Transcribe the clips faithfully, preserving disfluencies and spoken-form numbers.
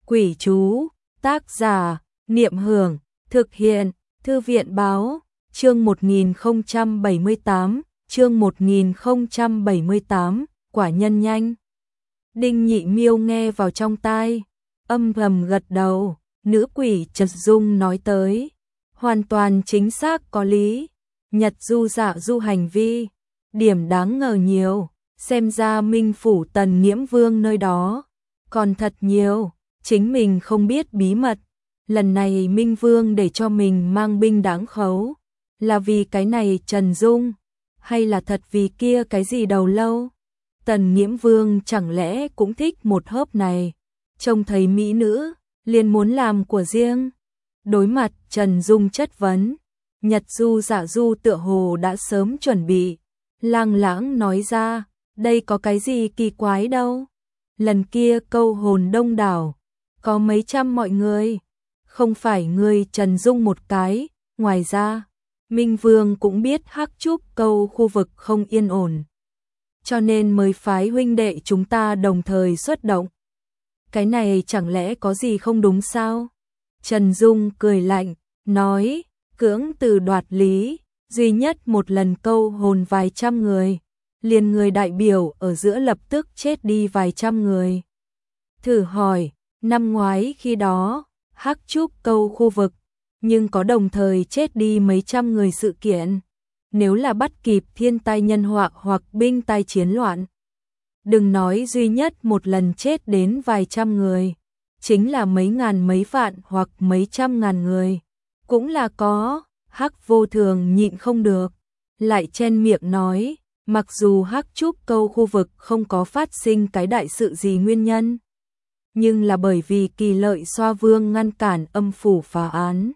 Quỷ chú, tác giả, Niệm Hưởng, thực hiện, Thư viện báo, chương một nghìn không trăm bảy mươi tám, chương một nghìn không trăm bảy mươi tám, quả nhân nhanh. Đinh Nhị Miêu nghe vào trong tai, âm thầm gật đầu, nữ quỷ Trật Dung nói tới, hoàn toàn chính xác có lý, Nhật Du Dạ Du hành vi, điểm đáng ngờ nhiều, xem ra Minh phủ Tần Nghiễm Vương nơi đó, còn thật nhiều, chính mình không biết bí mật, lần này Minh Vương để cho mình mang binh đáng khấu, là vì cái này Trần Dung, hay là thật vì kia cái gì đầu lâu? Tần Nghiễm Vương chẳng lẽ cũng thích một hớp này, trông thấy mỹ nữ, liền muốn làm của riêng. Đối mặt Trần Dung chất vấn, Nhật Du Dạ Du tựa hồ đã sớm chuẩn bị, lang lãng nói ra, đây có cái gì kỳ quái đâu. Lần kia câu hồn đông đảo, có mấy trăm mọi người, không phải người Trần Dung một cái, ngoài ra, Minh Vương cũng biết Hắc Trúc câu khu vực không yên ổn. Cho nên mới phái huynh đệ chúng ta đồng thời xuất động. Cái này chẳng lẽ có gì không đúng sao? Trần Dung cười lạnh, nói, cưỡng từ đoạt lý, duy nhất một lần câu hồn vài trăm người, liền người đại biểu ở giữa lập tức chết đi vài trăm người. Thử hỏi, năm ngoái khi đó, Hắc Trúc câu khu vực, nhưng có đồng thời chết đi mấy trăm người sự kiện. Nếu là bắt kịp thiên tai nhân họa hoặc binh tai chiến loạn, đừng nói duy nhất một lần chết đến vài trăm người, chính là mấy ngàn mấy vạn hoặc mấy trăm ngàn người, cũng là có. Hắc Vô Thường nhịn không được, lại chen miệng nói, mặc dù Hắc Trúc câu khu vực không có phát sinh cái đại sự gì nguyên nhân, nhưng là bởi vì Kỳ Lợi Xoa Vương ngăn cản âm phủ phá án,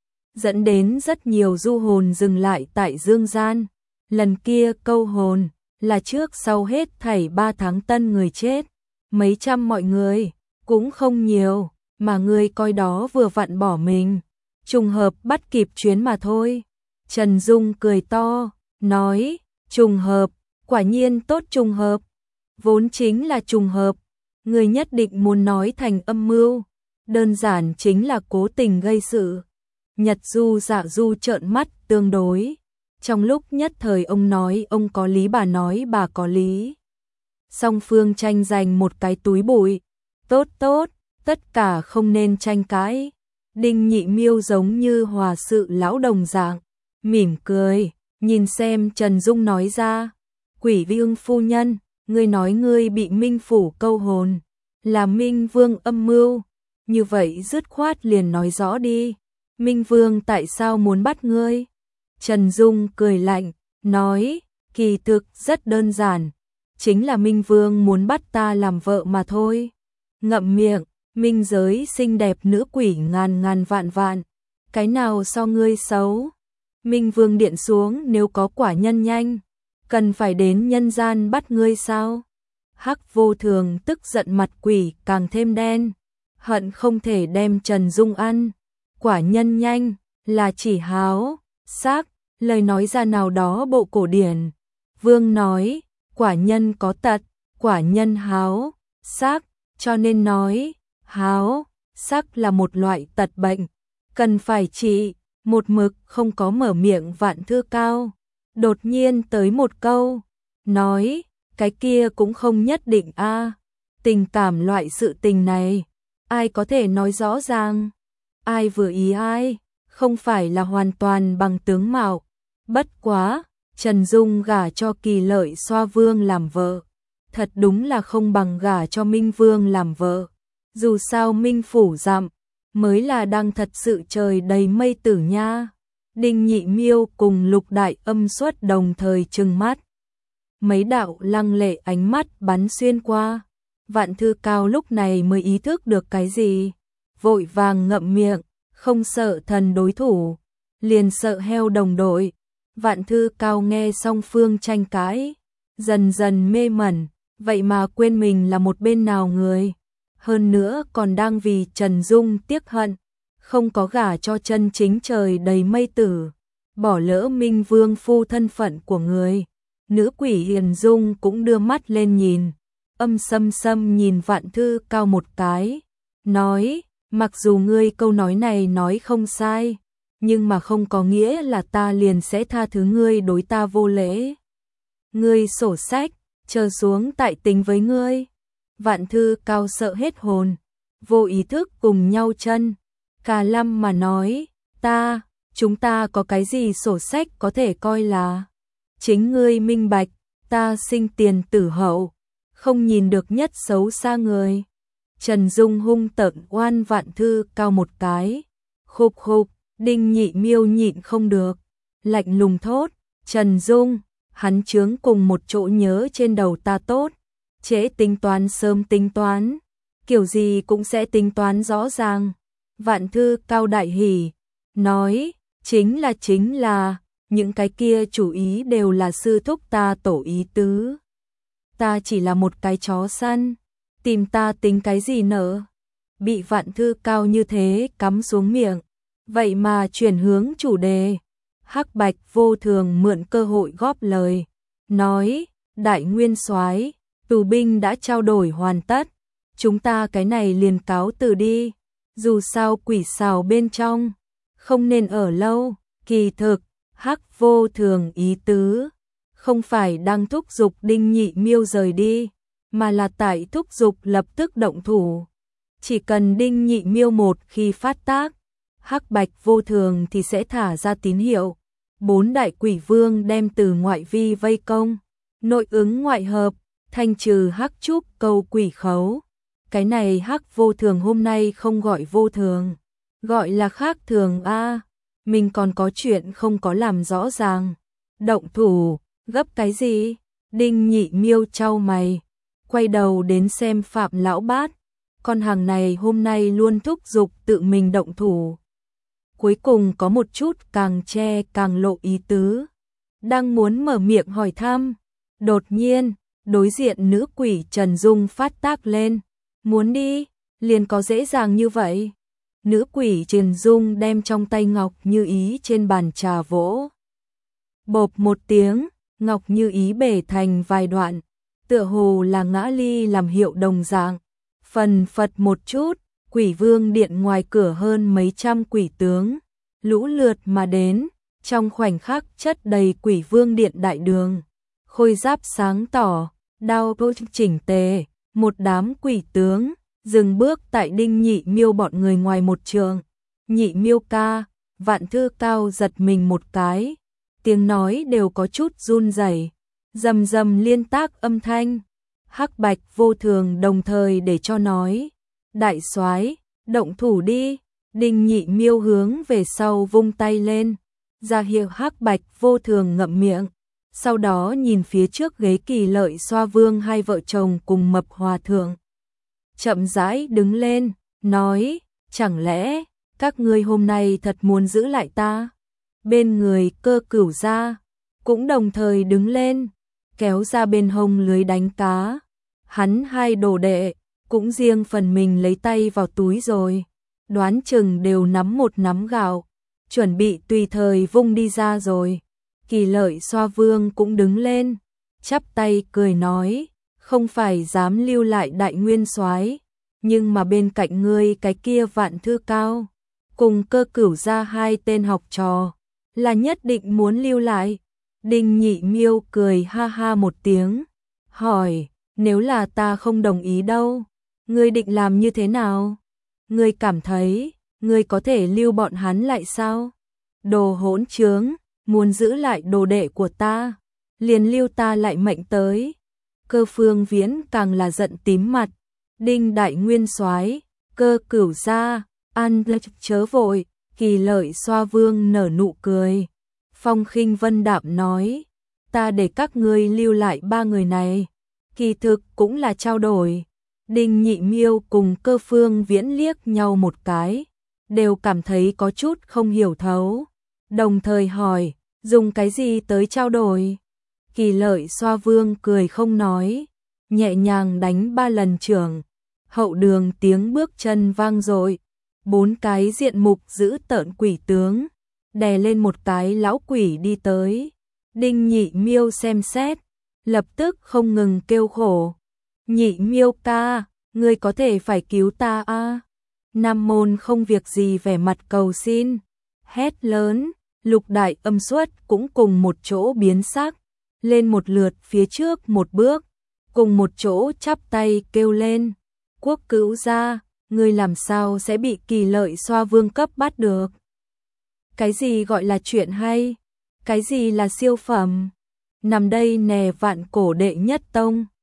dẫn đến rất nhiều du hồn dừng lại tại dương gian. Lần kia câu hồn là trước sau hết thảy ba tháng tân người chết, mấy trăm mọi người, cũng không nhiều, mà người coi đó vừa vặn bỏ mình, trùng hợp bắt kịp chuyến mà thôi. Trần Dung cười to, nói, trùng hợp, quả nhiên tốt trùng hợp, vốn chính là trùng hợp, người nhất định muốn nói thành âm mưu, đơn giản chính là cố tình gây sự. Nhật Du Dạ Du trợn mắt tương đối, trong lúc nhất thời ông nói ông có lý bà nói bà có lý. Song phương tranh giành một cái túi bụi, tốt tốt, tất cả không nên tranh cãi. Đinh Nhị Miêu giống như hòa sự lão đồng dạng, mỉm cười, nhìn xem Trần Dung nói ra, Quỷ Vương phu nhân, ngươi nói ngươi bị Minh phủ câu hồn, là Minh Vương âm mưu, như vậy dứt khoát liền nói rõ đi, Minh Vương tại sao muốn bắt ngươi? Trần Dung cười lạnh, nói, kỳ thực rất đơn giản, chính là Minh Vương muốn bắt ta làm vợ mà thôi. Ngậm miệng, minh giới xinh đẹp nữ quỷ ngàn ngàn vạn vạn, cái nào so ngươi xấu? Minh Vương điện xuống nếu có quả nhân nhanh, cần phải đến nhân gian bắt ngươi sao? Hắc Vô Thường tức giận mặt quỷ càng thêm đen, hận không thể đem Trần Dung ăn. Quả nhân nhanh là chỉ háo, xác, lời nói ra nào đó bộ cổ điển. Vương nói, quả nhân có tật, quả nhân háo, xác, cho nên nói, háo, xác là một loại tật bệnh, cần phải trị. Một mực không có mở miệng Vạn Thư Cao, đột nhiên tới một câu, nói, cái kia cũng không nhất định a, tình cảm loại sự tình này, ai có thể nói rõ ràng? Ai vừa ý ai, không phải là hoàn toàn bằng tướng mạo. Bất quá, Trần Dung gả cho Kỳ Lợi Xoa Vương làm vợ, thật đúng là không bằng gả cho Minh Vương làm vợ. Dù sao Minh phủ dặm, mới là đang thật sự trời đầy mây tử nha. Đinh Nhị Miêu cùng Lục Đại Âm Xuất đồng thời trừng mắt. Mấy đạo lăng lệ ánh mắt bắn xuyên qua. Vạn Thư Cao lúc này mới ý thức được cái gì. Vội vàng ngậm miệng, không sợ thần đối thủ, liền sợ heo đồng đội. Vạn Thư Cao nghe song phương tranh cãi, dần dần mê mẩn, vậy mà quên mình là một bên nào người. Hơn nữa còn đang vì Trần Dung tiếc hận, không có gả cho chân chính trời đầy mây tử, bỏ lỡ Minh Vương phu thân phận của người. Nữ quỷ Hiền Dung cũng đưa mắt lên nhìn, âm sâm sâm nhìn Vạn Thư Cao một cái, nói, mặc dù ngươi câu nói này nói không sai, nhưng mà không có nghĩa là ta liền sẽ tha thứ ngươi đối ta vô lễ. Ngươi sổ sách, chờ xuống tại tính với ngươi. Vạn Thư Cao sợ hết hồn, vô ý thức cùng nhau chân. Cà Lâm mà nói, ta, chúng ta có cái gì sổ sách có thể coi là. Chính ngươi minh bạch, ta sinh tiền tử hậu, không nhìn được nhất xấu xa người. Trần Dung hung tợn oan Vạn Thư Cao một cái. Khục khục, Đinh Nhị Miêu nhịn không được, lạnh lùng thốt, Trần Dung, hắn chướng cùng một chỗ nhớ trên đầu ta tốt. Trễ tính toán sớm tính toán, kiểu gì cũng sẽ tính toán rõ ràng. Vạn Thư Cao đại hỉ, nói, chính là chính là, những cái kia chủ ý đều là sư thúc ta tổ ý tứ. Ta chỉ là một cái chó săn, tìm ta tính cái gì nợ. Bị Vạn Thư Cao như thế cắm xuống miệng, vậy mà chuyển hướng chủ đề. Hắc Bạch Vô Thường mượn cơ hội góp lời, nói, đại nguyên soái, tù binh đã trao đổi hoàn tất, chúng ta cái này liền cáo từ đi, dù sao quỷ xào bên trong, không nên ở lâu. Kỳ thực, Hắc Vô Thường ý tứ, không phải đang thúc giục Đinh Nhị Miêu rời đi, mà là tại thúc giục lập tức động thủ. Chỉ cần Đinh Nhị Miêu một khi phát tác, Hắc Bạch Vô Thường thì sẽ thả ra tín hiệu. Bốn đại quỷ vương đem từ ngoại vi vây công, nội ứng ngoại hợp, thanh trừ Hắc Trúc câu quỷ khấu. Cái này Hắc Vô Thường hôm nay không gọi vô thường, gọi là khác thường a. Mình còn có chuyện không có làm rõ ràng. Động thủ, gấp cái gì? Đinh Nhị Miêu chau mày, quay đầu đến xem Phạm Lão Bát. Con hàng này hôm nay luôn thúc giục tự mình động thủ. Cuối cùng có một chút càng che càng lộ ý tứ. Đang muốn mở miệng hỏi thăm, đột nhiên, đối diện nữ quỷ Trần Dung phát tác lên. Muốn đi, liền có dễ dàng như vậy. Nữ quỷ Trần Dung đem trong tay Ngọc Như Ý trên bàn trà vỗ. Bộp một tiếng, Ngọc Như Ý bể thành vài đoạn, tựa hồ là ngã ly làm hiệu đồng dạng. Phần phật một chút, quỷ vương điện ngoài cửa hơn mấy trăm quỷ tướng, lũ lượt mà đến, trong khoảnh khắc chất đầy quỷ vương điện đại đường. Khôi giáp sáng tỏ, đao đô chỉnh tề, một đám quỷ tướng, dừng bước tại Đinh Nhị Miêu bọn người ngoài một trường. Nhị Miêu ca, Vạn Thư Cao giật mình một cái, tiếng nói đều có chút run rẩy, rầm rầm liên tác âm thanh. Hắc Bạch Vô Thường đồng thời để cho nói, đại soái, động thủ đi. Đinh Nhị Miêu hướng về sau vung tay lên, ra hiệu Hắc Bạch Vô Thường ngậm miệng, sau đó nhìn phía trước ghế Kỳ Lợi Xoa Vương hai vợ chồng cùng Mập Hòa Thượng. Chậm rãi đứng lên, nói, chẳng lẽ các ngươi hôm nay thật muốn giữ lại ta? Bên người Cơ Cửu gia cũng đồng thời đứng lên, kéo ra bên hông lưới đánh cá. Hắn hai đồ đệ cũng riêng phần mình lấy tay vào túi rồi, đoán chừng đều nắm một nắm gạo, chuẩn bị tùy thời vung đi ra rồi. Kỳ Lợi Xoa Vương cũng đứng lên, chắp tay cười nói, không phải dám lưu lại đại nguyên soái, nhưng mà bên cạnh ngươi cái kia Vạn Thư Cao, cùng Cơ Cửu gia hai tên học trò, là nhất định muốn lưu lại. Đinh Nhị Miêu cười ha ha một tiếng, hỏi, nếu là ta không đồng ý đâu, ngươi định làm như thế nào? Ngươi cảm thấy, ngươi có thể lưu bọn hắn lại sao? Đồ hỗn trướng, muốn giữ lại đồ đệ của ta, liền lưu ta lại mệnh tới. Cơ Phương Viễn càng là giận tím mặt. Đinh đại nguyên soái, Cơ Cửu gia, ăn chớ vội. Kỳ Lợi Xoa Vương nở nụ cười, phong khinh vân đạm nói, ta để các ngươi lưu lại ba người này, kỳ thực cũng là trao đổi. Đinh Nhị Miêu cùng Cơ Phương Viễn liếc nhau một cái, đều cảm thấy có chút không hiểu thấu, đồng thời hỏi, dùng cái gì tới trao đổi? Kỳ Lợi Xoa Vương cười không nói, nhẹ nhàng đánh ba lần chưởng, hậu đường tiếng bước chân vang dội, bốn cái diện mục dữ tợn quỷ tướng đè lên một cái lão quỷ đi tới. Đinh Nhị Miêu xem xét, lập tức không ngừng kêu khổ, Nhị Miêu ca, ngươi có thể phải cứu ta a. Nam môn không việc gì vẻ mặt cầu xin, hét lớn, Lục Đại Âm Xuất cũng cùng một chỗ biến sắc, lên một lượt phía trước một bước, cùng một chỗ chắp tay kêu lên, Quốc Cữu gia, ngươi làm sao sẽ bị Kỳ Lợi Xoa vương cấp bắt được? Cái gì gọi là chuyện hay? Cái gì là siêu phẩm? Nằm đây nè vạn cổ đệ nhất tông.